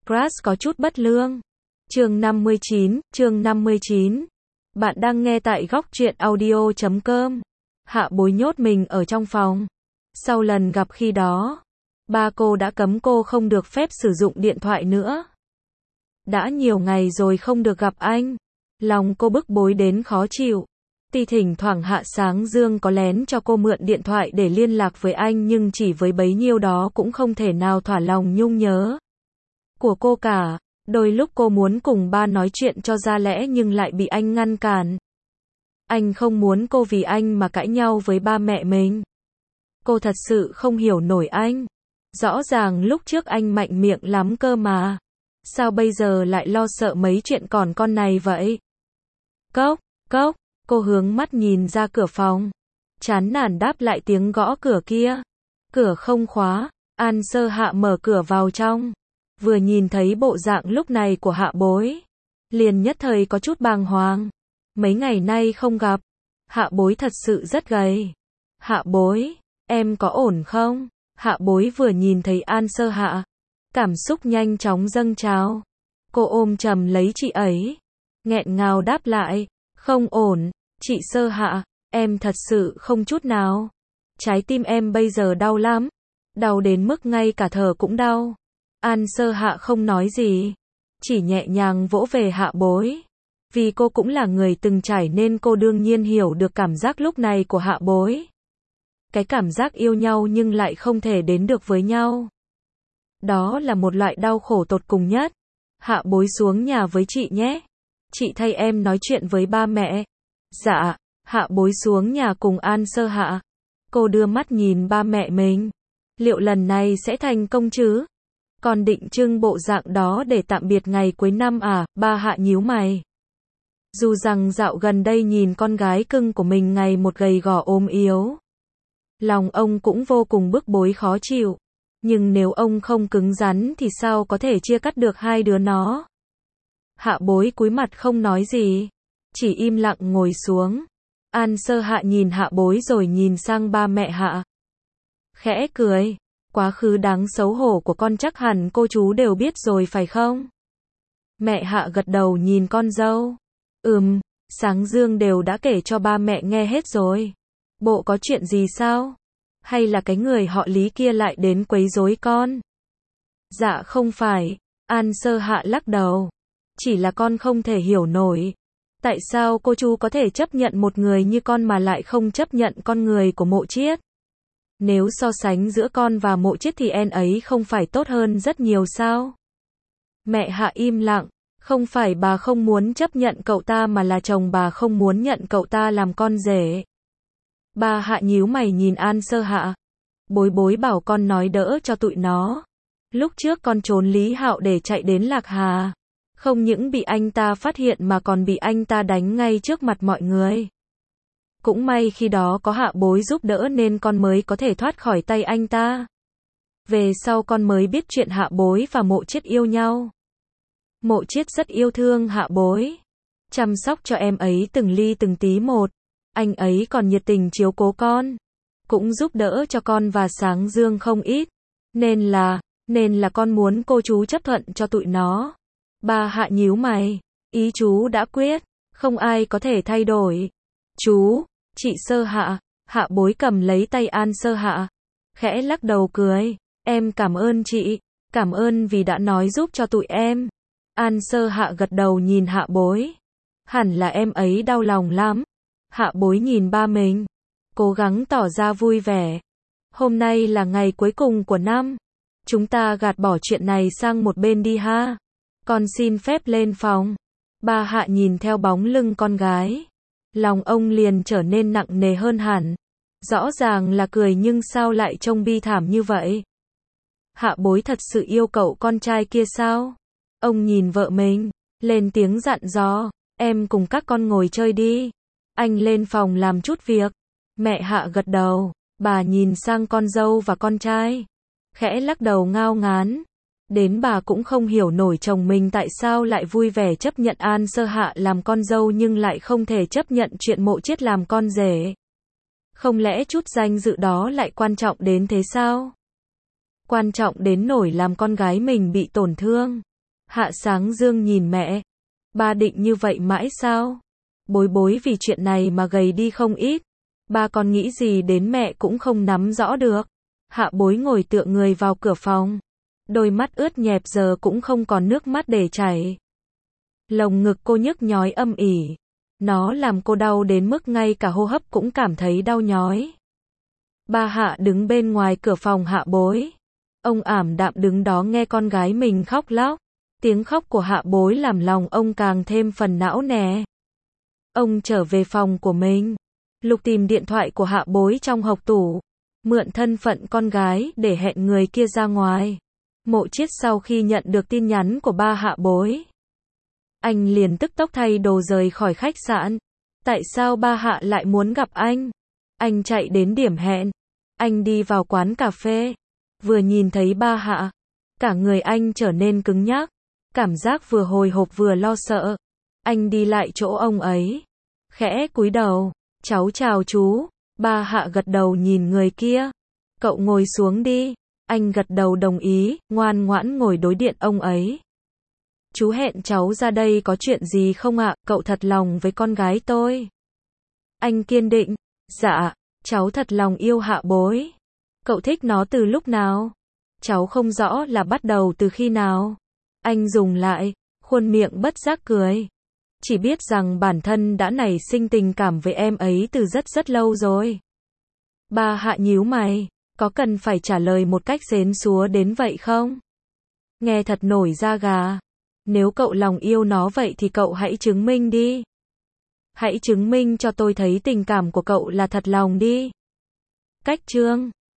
Crash có chút bất lương. Chương 59. Bạn đang nghe tại góc truyện audio.com. Hạ Bối nhốt mình ở trong phòng. Sau lần gặp khi đó, ba cô đã cấm cô không được phép sử dụng điện thoại nữa. Đã nhiều ngày rồi không được gặp anh. Lòng cô bức bối đến khó chịu. Tuy thỉnh thoảng Hạ Sáng Dương có lén cho cô mượn điện thoại để liên lạc với anh, nhưng chỉ với bấy nhiêu đó cũng không thể nào thỏa lòng nhung nhớ của cô cả. Đôi lúc cô muốn cùng ba nói chuyện cho ra lẽ nhưng lại bị anh ngăn cản. Anh không muốn cô vì anh mà cãi nhau với ba mẹ mình. Cô thật sự không hiểu nổi anh. Rõ ràng lúc trước anh mạnh miệng lắm cơ mà. Sao bây giờ lại lo sợ mấy chuyện còn con này vậy? Cốc, cô hướng mắt nhìn ra cửa phòng. Chán nản đáp lại tiếng gõ cửa kia. Cửa không khóa, An Sơ Hạ mở cửa vào trong. Vừa nhìn thấy bộ dạng lúc này của Hạ Bối, liền nhất thời có chút bàng hoàng. Mấy ngày nay không gặp, Hạ Bối thật sự rất gầy. Hạ Bối, em có ổn không? Hạ Bối vừa nhìn thấy An Sơ Hạ, cảm xúc nhanh chóng dâng trào. Cô ôm chầm lấy chị ấy, nghẹn ngào đáp lại, không ổn, chị Sơ Hạ, em thật sự không chút nào. Trái tim em bây giờ đau lắm, đau đến mức ngay cả thở cũng đau. An Sơ Hạ không nói gì, chỉ nhẹ nhàng vỗ về Hạ Bối. Vì cô cũng là người từng trải nên cô đương nhiên hiểu được cảm giác lúc này của Hạ Bối. Cái cảm giác yêu nhau nhưng lại không thể đến được với nhau. Đó là một loại đau khổ tột cùng nhất. Hạ Bối xuống nhà với chị nhé. Chị thay em nói chuyện với ba mẹ. Dạ, Hạ Bối xuống nhà cùng An Sơ Hạ. Cô đưa mắt nhìn ba mẹ mình. Liệu lần này sẽ thành công chứ? Còn định trưng bộ dạng đó để tạm biệt ngày cuối năm à? Ba Hạ nhíu mày. Dù rằng dạo gần đây nhìn con gái cưng của mình ngày một gầy gò ốm yếu, lòng ông cũng vô cùng bức bối khó chịu. Nhưng nếu ông không cứng rắn thì sao có thể chia cắt được hai đứa nó? Hạ Bối cúi mặt không nói gì, chỉ im lặng ngồi xuống. An Sơ Hạ nhìn Hạ Bối rồi nhìn sang ba mẹ Hạ. Khẽ cười, quá khứ đáng xấu hổ của con chắc hẳn cô chú đều biết rồi phải không? Mẹ Hạ gật đầu nhìn con dâu. Sáng Dương đều đã kể cho ba mẹ nghe hết rồi. Bộ có chuyện gì sao? Hay là cái người họ Lý kia lại đến quấy rối con? Dạ không phải, An Sơ Hạ lắc đầu. Chỉ là con không thể hiểu nổi. Tại sao cô chú có thể chấp nhận một người như con mà lại không chấp nhận con người của Mộ Chiết? Nếu so sánh giữa con và Mộ Chiết thì em ấy không phải tốt hơn rất nhiều sao? Mẹ Hạ im lặng. Không phải bà không muốn chấp nhận cậu ta mà là chồng bà không muốn nhận cậu ta làm con rể. Bà Hạ nhíu mày nhìn An Sơ Hạ. Bối bảo con nói đỡ cho tụi nó. Lúc trước con trốn Lý Hạo để chạy đến Lạc Hà. Không những bị anh ta phát hiện mà còn bị anh ta đánh ngay trước mặt mọi người. Cũng may khi đó có Hạ Bối giúp đỡ nên con mới có thể thoát khỏi tay anh ta. Về sau con mới biết chuyện Hạ Bối và Mộ Chiết yêu nhau. Mộ Chiết rất yêu thương Hạ Bối, chăm sóc cho em ấy từng ly từng tí một. Anh ấy còn nhiệt tình chiếu cố con, cũng giúp đỡ cho con và Sáng Dương không ít. Nên là con muốn cô chú chấp thuận cho tụi nó. Ba Hạ nhíu mày, ý chú đã quyết, không ai có thể thay đổi. Chú, chị Sơ Hạ, Hạ Bối cầm lấy tay An Sơ Hạ, khẽ lắc đầu cười, em cảm ơn chị, cảm ơn vì đã nói giúp cho tụi em. An Sơ Hạ gật đầu nhìn Hạ Bối. Hẳn là em ấy đau lòng lắm. Hạ Bối nhìn ba mình, cố gắng tỏ ra vui vẻ. Hôm nay là ngày cuối cùng của năm. Chúng ta gạt bỏ chuyện này sang một bên đi ha. Con xin phép lên phòng. Ba Hạ nhìn theo bóng lưng con gái. Lòng ông liền trở nên nặng nề hơn hẳn. Rõ ràng là cười nhưng sao lại trông bi thảm như vậy? Hạ Bối thật sự yêu cậu con trai kia sao? Ông nhìn vợ mình, lên tiếng dặn dò, em cùng các con ngồi chơi đi. Anh lên phòng làm chút việc. Mẹ Hạ gật đầu, bà nhìn sang con dâu và con trai. Khẽ lắc đầu ngao ngán. Đến bà cũng không hiểu nổi chồng mình tại sao lại vui vẻ chấp nhận An Sơ Hạ làm con dâu nhưng lại không thể chấp nhận chuyện Mộ Chiết làm con rể. Không lẽ chút danh dự đó lại quan trọng đến thế sao? Quan trọng đến nổi làm con gái mình bị tổn thương. Hạ Sáng Dương nhìn mẹ. Ba định như vậy mãi sao? Bối bối vì chuyện này mà gầy đi không ít. Ba còn nghĩ gì đến mẹ cũng không nắm rõ được. Hạ bối ngồi tựa người vào cửa phòng. Đôi mắt ướt nhẹp giờ cũng không còn nước mắt để chảy. Lồng ngực cô nhức nhói âm ỉ. Nó làm cô đau đến mức ngay cả hô hấp cũng cảm thấy đau nhói. Ba Hạ đứng bên ngoài cửa phòng Hạ bối. Ông ảm đạm đứng đó nghe con gái mình khóc lóc. Tiếng khóc của Hạ bối làm lòng ông càng thêm phần não nề. Ông trở về phòng của mình. Lục tìm điện thoại của Hạ bối trong hộc tủ. Mượn thân phận con gái để hẹn người kia ra ngoài. Mộ Chiết sau khi nhận được tin nhắn của ba Hạ bối. Anh liền tức tốc thay đồ rời khỏi khách sạn. Tại sao ba Hạ lại muốn gặp anh? Anh chạy đến điểm hẹn. Anh đi vào quán cà phê. Vừa nhìn thấy ba Hạ. Cả người anh trở nên cứng nhắc. Cảm giác vừa hồi hộp vừa lo sợ. Anh đi lại chỗ ông ấy. Khẽ cúi đầu. Cháu chào chú. Ba Hạ gật đầu nhìn người kia. Cậu ngồi xuống đi. Anh gật đầu đồng ý, ngoan ngoãn ngồi đối diện ông ấy. Chú hẹn cháu ra đây có chuyện gì không ạ? Cậu thật lòng với con gái tôi. Anh kiên định. Dạ, cháu thật lòng yêu Hạ bối. Cậu thích nó từ lúc nào? Cháu không rõ là bắt đầu từ khi nào. Anh dùng lại, khuôn miệng bất giác cười. Chỉ biết rằng bản thân đã nảy sinh tình cảm với em ấy từ rất rất lâu rồi. Ba Hạ nhíu mày. Có cần phải trả lời một cách xến xúa đến vậy không? Nghe thật nổi da gà. Nếu cậu lòng yêu nó vậy thì cậu hãy chứng minh đi. Hãy chứng minh cho tôi thấy tình cảm của cậu là thật lòng đi. Cách chương